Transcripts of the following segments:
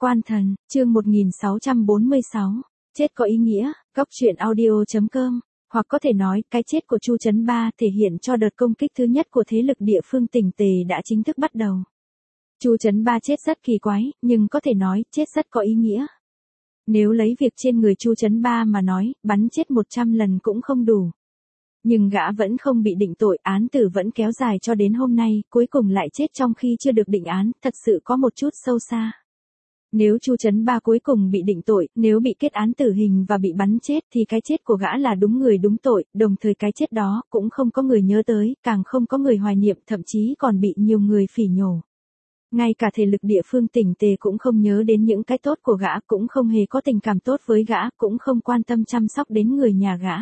Quan thần, chương 1646. Chết có ý nghĩa, góc truyện audio.com. Hoặc có thể nói, cái chết của Chu Trấn Ba thể hiện cho đợt công kích thứ nhất của thế lực địa phương Tỉnh Tề đã chính thức bắt đầu. Chu Trấn Ba chết rất kỳ quái, nhưng có thể nói, chết rất có ý nghĩa. Nếu lấy việc trên người Chu Trấn Ba mà nói, bắn chết 100 lần cũng không đủ. Nhưng gã vẫn không bị định tội, án tử vẫn kéo dài cho đến hôm nay, cuối cùng lại chết trong khi chưa được định án, thật sự có một chút sâu xa. Nếu Chu Trấn Ba cuối cùng bị định tội, nếu bị kết án tử hình và bị bắn chết thì cái chết của gã là đúng người đúng tội, đồng thời cái chết đó cũng không có người nhớ tới, càng không có người hoài niệm, thậm chí còn bị nhiều người phỉ nhổ. Ngay cả thể lực địa phương Tỉnh Tề cũng không nhớ đến những cái tốt của gã, cũng không hề có tình cảm tốt với gã, cũng không quan tâm chăm sóc đến người nhà gã.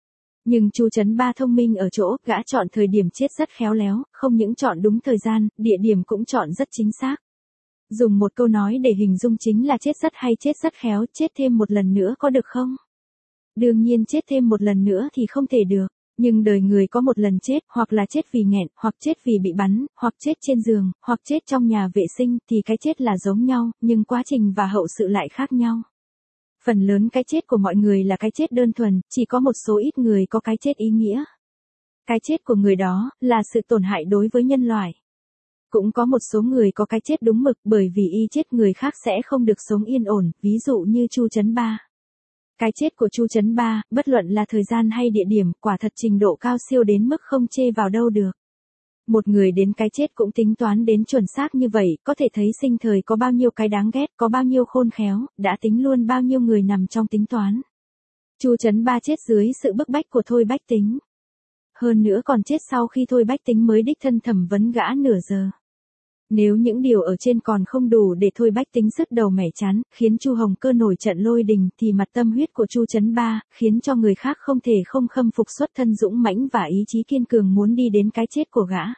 Nhưng Chu Trấn Ba thông minh ở chỗ, gã chọn thời điểm chết rất khéo léo, không những chọn đúng thời gian, địa điểm cũng chọn rất chính xác. Dùng một câu nói để hình dung chính là chết rất hay, chết rất khéo, chết thêm một lần nữa có được không? Đương nhiên chết thêm một lần nữa thì không thể được, nhưng đời người có một lần chết, hoặc là chết vì nghẹn, hoặc chết vì bị bắn, hoặc chết trên giường, hoặc chết trong nhà vệ sinh, thì cái chết là giống nhau, nhưng quá trình và hậu sự lại khác nhau. Phần lớn cái chết của mọi người là cái chết đơn thuần, chỉ có một số ít người có cái chết ý nghĩa. Cái chết của người đó là sự tổn hại đối với nhân loại. Cũng có một số người có cái chết đúng mực, bởi vì y chết người khác sẽ không được sống yên ổn, ví dụ như Chu Trấn Ba. Cái chết của Chu Trấn Ba, bất luận là thời gian hay địa điểm, quả thật trình độ cao siêu đến mức không chê vào đâu được. Một người đến cái chết cũng tính toán đến chuẩn xác như vậy, có thể thấy sinh thời có bao nhiêu cái đáng ghét, có bao nhiêu khôn khéo, đã tính luôn bao nhiêu người nằm trong tính toán. Chu Trấn Ba chết dưới sự bức bách của Thôi Bách Tính. Hơn nữa còn chết sau khi Thôi Bách Tính mới đích thân thẩm vấn gã nửa giờ. Nếu những điều ở trên còn không đủ để Thôi Bách Tính sứt đầu mẻ chán, khiến Chu Hồng Cơ nổi trận lôi đình, thì mặt tâm huyết của Chu Trấn Ba khiến cho người khác không thể không khâm phục xuất thân dũng mãnh và ý chí kiên cường muốn đi đến cái chết của gã.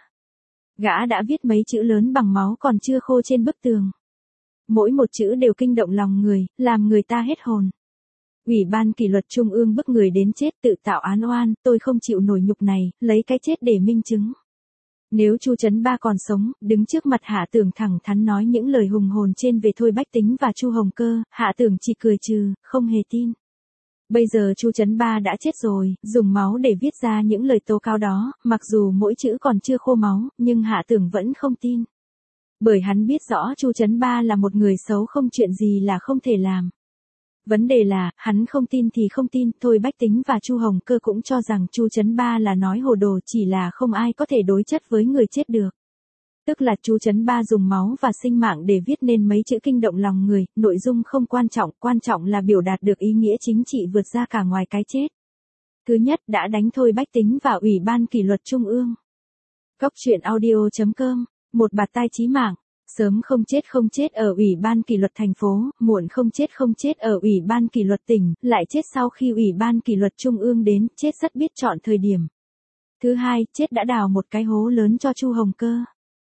Gã đã viết mấy chữ lớn bằng máu còn chưa khô trên bức tường. Mỗi một chữ đều kinh động lòng người, làm người ta hết hồn. Ủy ban kỷ luật Trung ương bức người đến chết, tự tạo án oan, tôi không chịu nổi nhục này, lấy cái chết để minh chứng. Nếu Chu Trấn Ba còn sống, đứng trước mặt Hạ Tưởng thẳng thắn nói những lời hùng hồn trên về Thôi Bách Tính và Chu Hồng Cơ, Hạ Tưởng chỉ cười trừ, không hề tin. Bây giờ Chu Trấn Ba đã chết rồi, dùng máu để viết ra những lời tố cáo đó, mặc dù mỗi chữ còn chưa khô máu, nhưng Hạ Tưởng vẫn không tin. Bởi hắn biết rõ Chu Trấn Ba là một người xấu, không chuyện gì là không thể làm. Vấn đề là, hắn không tin thì không tin, Thôi Bách Tính và Chu Hồng Cơ cũng cho rằng Chu Trấn Ba là nói hồ đồ, chỉ là không ai có thể đối chất với người chết được. Tức là Chu Trấn Ba dùng máu và sinh mạng để viết nên mấy chữ kinh động lòng người, nội dung không quan trọng là biểu đạt được ý nghĩa chính trị vượt ra cả ngoài cái chết. Thứ nhất, đã đánh Thôi Bách Tính và Ủy ban kỷ luật Trung ương. Góc truyện audio.com, một bạt tai chí mạng. Sớm không chết ở Ủy ban kỷ luật thành phố, muộn không chết ở Ủy ban kỷ luật tỉnh, lại chết sau khi Ủy ban kỷ luật Trung ương đến, chết rất biết chọn thời điểm. Thứ hai, chết đã đào một cái hố lớn cho Chu Hồng Cơ.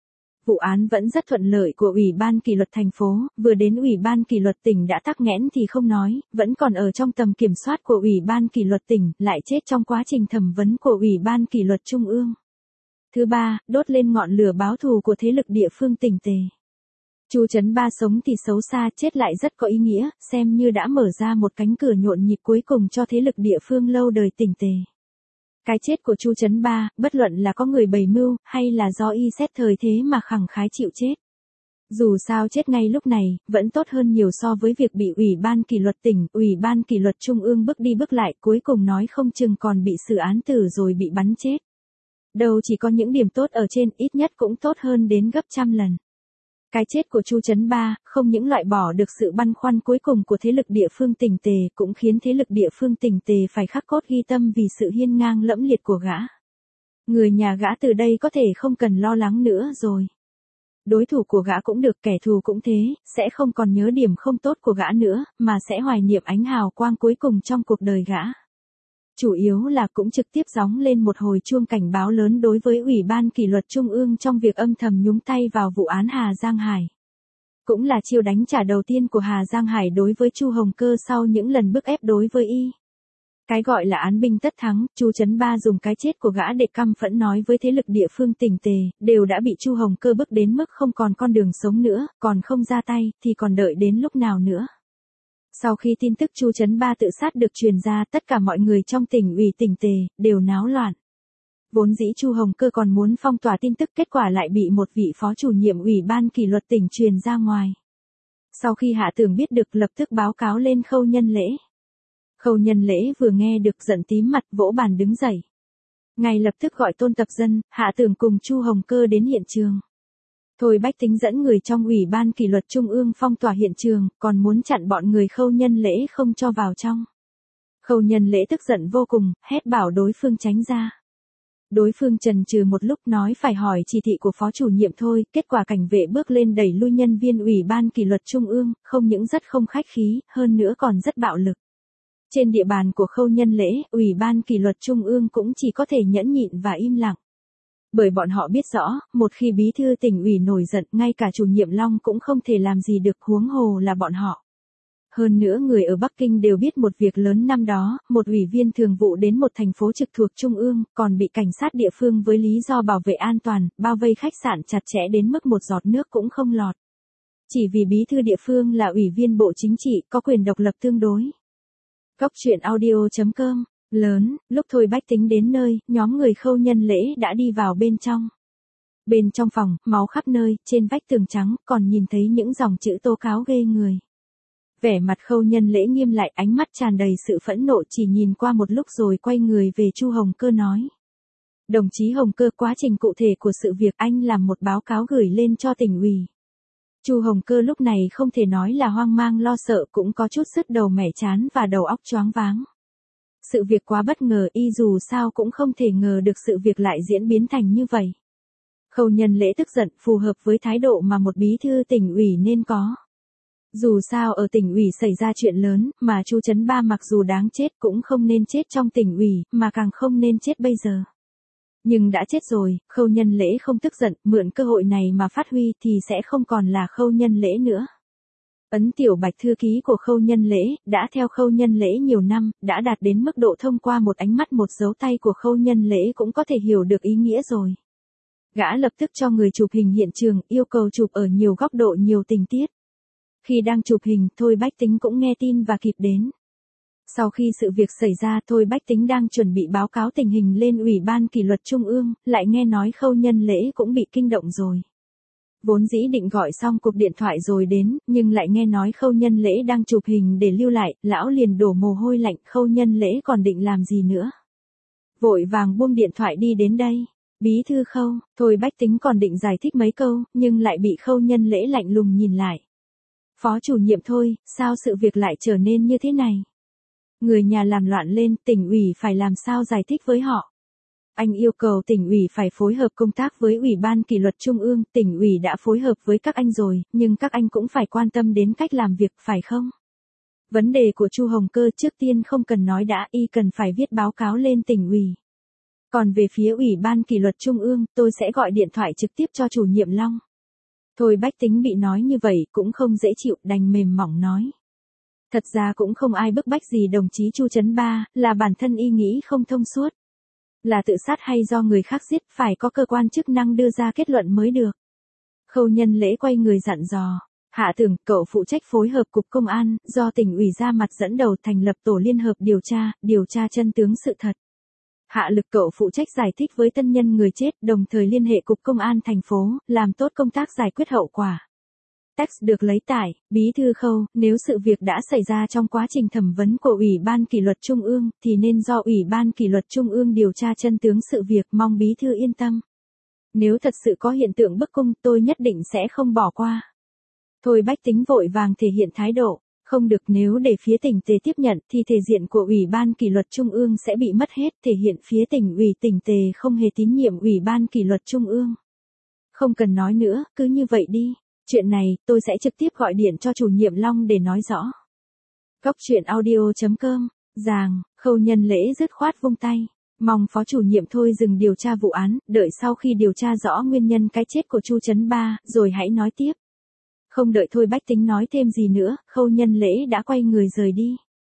Vụ án vẫn rất thuận lợi của Ủy ban kỷ luật thành phố, vừa đến Ủy ban kỷ luật tỉnh đã tắc nghẽn thì không nói, vẫn còn ở trong tầm kiểm soát của Ủy ban kỷ luật tỉnh, lại chết trong quá trình thẩm vấn của Ủy ban kỷ luật Trung ương. Thứ ba, đốt lên ngọn lửa báo thù của thế lực địa phương Tỉnh Tề. Chu Trấn Ba sống thì xấu xa, chết lại rất có ý nghĩa, xem như đã mở ra một cánh cửa nhộn nhịp cuối cùng cho thế lực địa phương lâu đời Tỉnh Tề. Cái chết của Chu Trấn Ba, bất luận là có người bày mưu, hay là do y xét thời thế mà khẳng khái chịu chết. Dù sao chết ngay lúc này, vẫn tốt hơn nhiều so với việc bị Ủy ban kỷ luật tỉnh, Ủy ban kỷ luật Trung ương bước đi bước lại, cuối cùng nói không chừng còn bị xử án tử rồi bị bắn chết. Đâu chỉ có những điểm tốt ở trên, ít nhất cũng tốt hơn đến gấp trăm lần. Cái chết của Chu Trấn Ba, không những loại bỏ được sự băn khoăn cuối cùng của thế lực địa phương Tỉnh Tề, cũng khiến thế lực địa phương Tỉnh Tề phải khắc cốt ghi tâm vì sự hiên ngang lẫm liệt của gã. Người nhà gã từ đây có thể không cần lo lắng nữa rồi. Đối thủ của gã cũng được, kẻ thù cũng thế, sẽ không còn nhớ điểm không tốt của gã nữa, mà sẽ hoài niệm ánh hào quang cuối cùng trong cuộc đời gã. Chủ yếu là cũng trực tiếp gióng lên một hồi chuông cảnh báo lớn đối với Ủy ban kỷ luật Trung ương trong việc âm thầm nhúng tay vào vụ án Hà Giang Hải. Cũng là chiêu đánh trả đầu tiên của Hà Giang Hải đối với Chu Hồng Cơ sau những lần bức ép đối với y. Cái gọi là án binh tất thắng, Chu Trấn Ba dùng cái chết của gã để căm phẫn nói với thế lực địa phương Tỉnh Tề, đều đã bị Chu Hồng Cơ bức đến mức không còn con đường sống nữa, còn không ra tay, thì còn đợi đến lúc nào nữa. Sau khi tin tức Chu Trấn Ba tự sát được truyền ra, tất cả mọi người trong tỉnh ủy Tỉnh Tề đều náo loạn. Vốn dĩ Chu Hồng Cơ còn muốn phong tỏa tin tức, kết quả lại bị một vị phó chủ nhiệm ủy ban kỷ luật tỉnh truyền ra ngoài. Sau khi Hạ Tường biết được, lập tức báo cáo lên Khâu Nhân Lễ. Khâu Nhân Lễ vừa nghe được giận tím mặt, vỗ bàn đứng dậy. Ngay lập tức gọi Tôn Tập Dân, Hạ Tường cùng Chu Hồng Cơ đến hiện trường. Thôi Bách Tính dẫn người trong ủy ban kỷ luật trung ương phong tỏa hiện trường, còn muốn chặn bọn người Khâu Nhân Lễ không cho vào trong. Khâu Nhân Lễ tức giận vô cùng, hét bảo đối phương tránh ra. Đối phương chần chừ một lúc nói phải hỏi chỉ thị của phó chủ nhiệm thôi, kết quả cảnh vệ bước lên đẩy lui nhân viên ủy ban kỷ luật trung ương, không những rất không khách khí, hơn nữa còn rất bạo lực. Trên địa bàn của Khâu Nhân Lễ, ủy ban kỷ luật trung ương cũng chỉ có thể nhẫn nhịn và im lặng. Bởi bọn họ biết rõ, một khi bí thư tỉnh ủy nổi giận, ngay cả chủ nhiệm Long cũng không thể làm gì được, huống hồ là bọn họ. Hơn nữa người ở Bắc Kinh đều biết một việc lớn năm đó, một ủy viên thường vụ đến một thành phố trực thuộc trung ương, còn bị cảnh sát địa phương với lý do bảo vệ an toàn, bao vây khách sạn chặt chẽ đến mức một giọt nước cũng không lọt. Chỉ vì bí thư địa phương là ủy viên Bộ Chính trị, có quyền độc lập tương đối. Góc truyện audio.com. Lớn, lúc Thôi Bách Tính đến nơi, nhóm người Khâu Nhân Lễ đã đi vào bên trong. Bên trong phòng, máu khắp nơi, trên vách tường trắng, còn nhìn thấy những dòng chữ tố cáo ghê người. Vẻ mặt Khâu Nhân Lễ nghiêm lại, ánh mắt tràn đầy sự phẫn nộ, chỉ nhìn qua một lúc rồi quay người về Chu Hồng Cơ nói. Đồng chí Hồng Cơ, quá trình cụ thể của sự việc anh làm một báo cáo gửi lên cho tỉnh ủy. Chu Hồng Cơ lúc này không thể nói là hoang mang lo sợ, cũng có chút sứt đầu mẻ chán và đầu óc choáng váng. Sự việc quá bất ngờ, y dù sao cũng không thể ngờ được sự việc lại diễn biến thành như vậy. Khâu Nhân Lễ tức giận, phù hợp với thái độ mà một bí thư tỉnh ủy nên có. Dù sao ở tỉnh ủy xảy ra chuyện lớn, mà Chu Trấn Ba mặc dù đáng chết cũng không nên chết trong tỉnh ủy, mà càng không nên chết bây giờ. Nhưng đã chết rồi, Khâu Nhân Lễ không tức giận, mượn cơ hội này mà phát huy thì sẽ không còn là Khâu Nhân Lễ nữa. Ấn Tiểu Bạch, thư ký của Khâu Nhân Lễ, đã theo Khâu Nhân Lễ nhiều năm, đã đạt đến mức độ thông qua một ánh mắt, một dấu tay của Khâu Nhân Lễ cũng có thể hiểu được ý nghĩa rồi. Gã lập tức cho người chụp hình hiện trường, yêu cầu chụp ở nhiều góc độ, nhiều tình tiết. Khi đang chụp hình, Thôi Bách Tính cũng nghe tin và kịp đến. Sau khi sự việc xảy ra, Thôi Bách Tính đang chuẩn bị báo cáo tình hình lên ủy ban kỷ luật trung ương, lại nghe nói Khâu Nhân Lễ cũng bị kinh động rồi. Vốn dĩ định gọi xong cuộc điện thoại rồi đến, nhưng lại nghe nói Khâu Nhân Lễ đang chụp hình để lưu lại, lão liền đổ mồ hôi lạnh. Khâu Nhân Lễ còn định làm gì nữa? Vội vàng buông điện thoại đi đến đây. Bí thư Khâu, Thôi Bách Tính còn định giải thích mấy câu, nhưng lại bị Khâu Nhân Lễ lạnh lùng nhìn lại. Phó chủ nhiệm Thôi, sao sự việc lại trở nên như thế này? Người nhà làm loạn lên, tỉnh ủy phải làm sao giải thích với họ? Anh yêu cầu tỉnh ủy phải phối hợp công tác với ủy ban kỷ luật trung ương, tỉnh ủy đã phối hợp với các anh rồi, nhưng các anh cũng phải quan tâm đến cách làm việc, phải không? Vấn đề của Chu Hồng Cơ trước tiên không cần nói đã, y cần phải viết báo cáo lên tỉnh ủy. Còn về phía ủy ban kỷ luật trung ương, tôi sẽ gọi điện thoại trực tiếp cho chủ nhiệm Long. Thôi Bách Tính bị nói như vậy cũng không dễ chịu, đành mềm mỏng nói. Thật ra cũng không ai bức bách gì đồng chí Chu Trấn Ba, là bản thân y nghĩ không thông suốt. Là tự sát hay do người khác giết, phải có cơ quan chức năng đưa ra kết luận mới được. Khâu Nhân Lễ quay người dặn dò. Hạ Tường, cậu phụ trách phối hợp cục công an, do tỉnh ủy ra mặt dẫn đầu thành lập tổ liên hợp điều tra chân tướng sự thật. Hạ Lực, cậu phụ trách giải thích với thân nhân người chết, đồng thời liên hệ cục công an thành phố, làm tốt công tác giải quyết hậu quả. Text được lấy tải. Bí thư Khâu, nếu sự việc đã xảy ra trong quá trình thẩm vấn của Ủy ban kỷ luật trung ương, thì nên do Ủy ban kỷ luật trung ương điều tra chân tướng sự việc, mong bí thư yên tâm. Nếu thật sự có hiện tượng bức cung, tôi nhất định sẽ không bỏ qua. Thôi Bách Tính vội vàng thể hiện thái độ. Không được, nếu để phía tỉnh Tề tiếp nhận thì thể diện của Ủy ban kỷ luật trung ương sẽ bị mất hết, thể hiện phía tỉnh ủy tỉnh Tề không hề tín nhiệm Ủy ban kỷ luật trung ương. Không cần nói nữa, cứ như vậy đi. Chuyện này, tôi sẽ trực tiếp gọi điện cho chủ nhiệm Long để nói rõ. Góc truyện audio.com. Khâu Nhân Lễ dứt khoát vung tay. Mong phó chủ nhiệm Thôi dừng điều tra vụ án, đợi sau khi điều tra rõ nguyên nhân cái chết của Chu Trấn Ba, rồi hãy nói tiếp. Không đợi Thôi Bách Tính nói thêm gì nữa, Khâu Nhân Lễ đã quay người rời đi.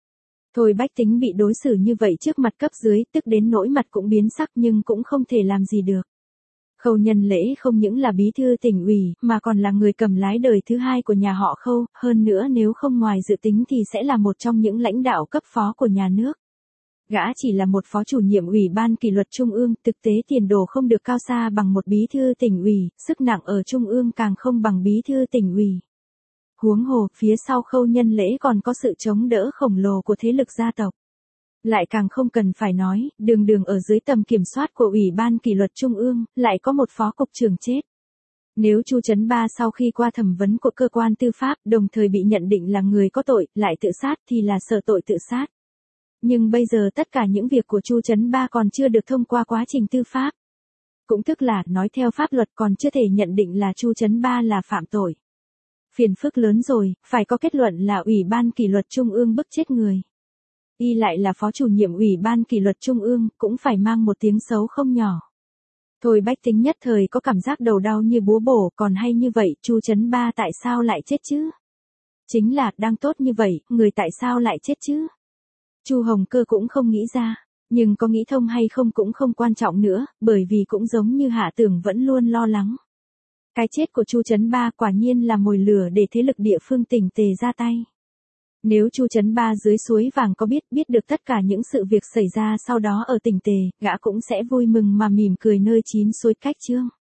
Thôi Bách Tính bị đối xử như vậy trước mặt cấp dưới, tức đến nỗi mặt cũng biến sắc nhưng cũng không thể làm gì được. Khâu Nhân Lễ không những là bí thư tỉnh ủy, mà còn là người cầm lái đời thứ hai của nhà họ Khâu, hơn nữa nếu không ngoài dự tính thì sẽ là một trong những lãnh đạo cấp phó của nhà nước. Gã chỉ là một phó chủ nhiệm ủy ban kỷ luật trung ương, thực tế tiền đồ không được cao xa bằng một bí thư tỉnh ủy, sức nặng ở trung ương càng không bằng bí thư tỉnh ủy. Huống hồ, phía sau Khâu Nhân Lễ còn có sự chống đỡ khổng lồ của thế lực gia tộc. Lại càng không cần phải nói, đường đường ở dưới tầm kiểm soát của Ủy ban kỷ luật Trung ương, lại có một phó cục trưởng chết. Nếu Chu Trấn Ba sau khi qua thẩm vấn của cơ quan tư pháp, đồng thời bị nhận định là người có tội, lại tự sát thì là sở tội tự sát. Nhưng bây giờ tất cả những việc của Chu Trấn Ba còn chưa được thông qua quá trình tư pháp. Cũng tức là, nói theo pháp luật còn chưa thể nhận định là Chu Trấn Ba là phạm tội. Phiền phức lớn rồi, phải có kết luận là Ủy ban kỷ luật Trung ương bức chết người. Y lại là phó chủ nhiệm Ủy ban kỷ luật Trung ương, cũng phải mang một tiếng xấu không nhỏ. Thôi Bách Tính nhất thời có cảm giác đầu đau như búa bổ, còn hay như vậy, Chu Trấn Ba tại sao lại chết chứ? Chính là, đang tốt như vậy, người tại sao lại chết chứ? Chu Hồng Cơ cũng không nghĩ ra, nhưng có nghĩ thông hay không cũng không quan trọng nữa, bởi vì cũng giống như Hạ Tưởng vẫn luôn lo lắng. Cái chết của Chu Trấn Ba quả nhiên là mồi lửa để thế lực địa phương tỉnh Tề ra tay. Nếu Chu Trấn Ba dưới suối vàng có biết được tất cả những sự việc xảy ra sau đó ở tỉnh Tề, gã cũng sẽ vui mừng mà mỉm cười nơi chín suối Cách Chương.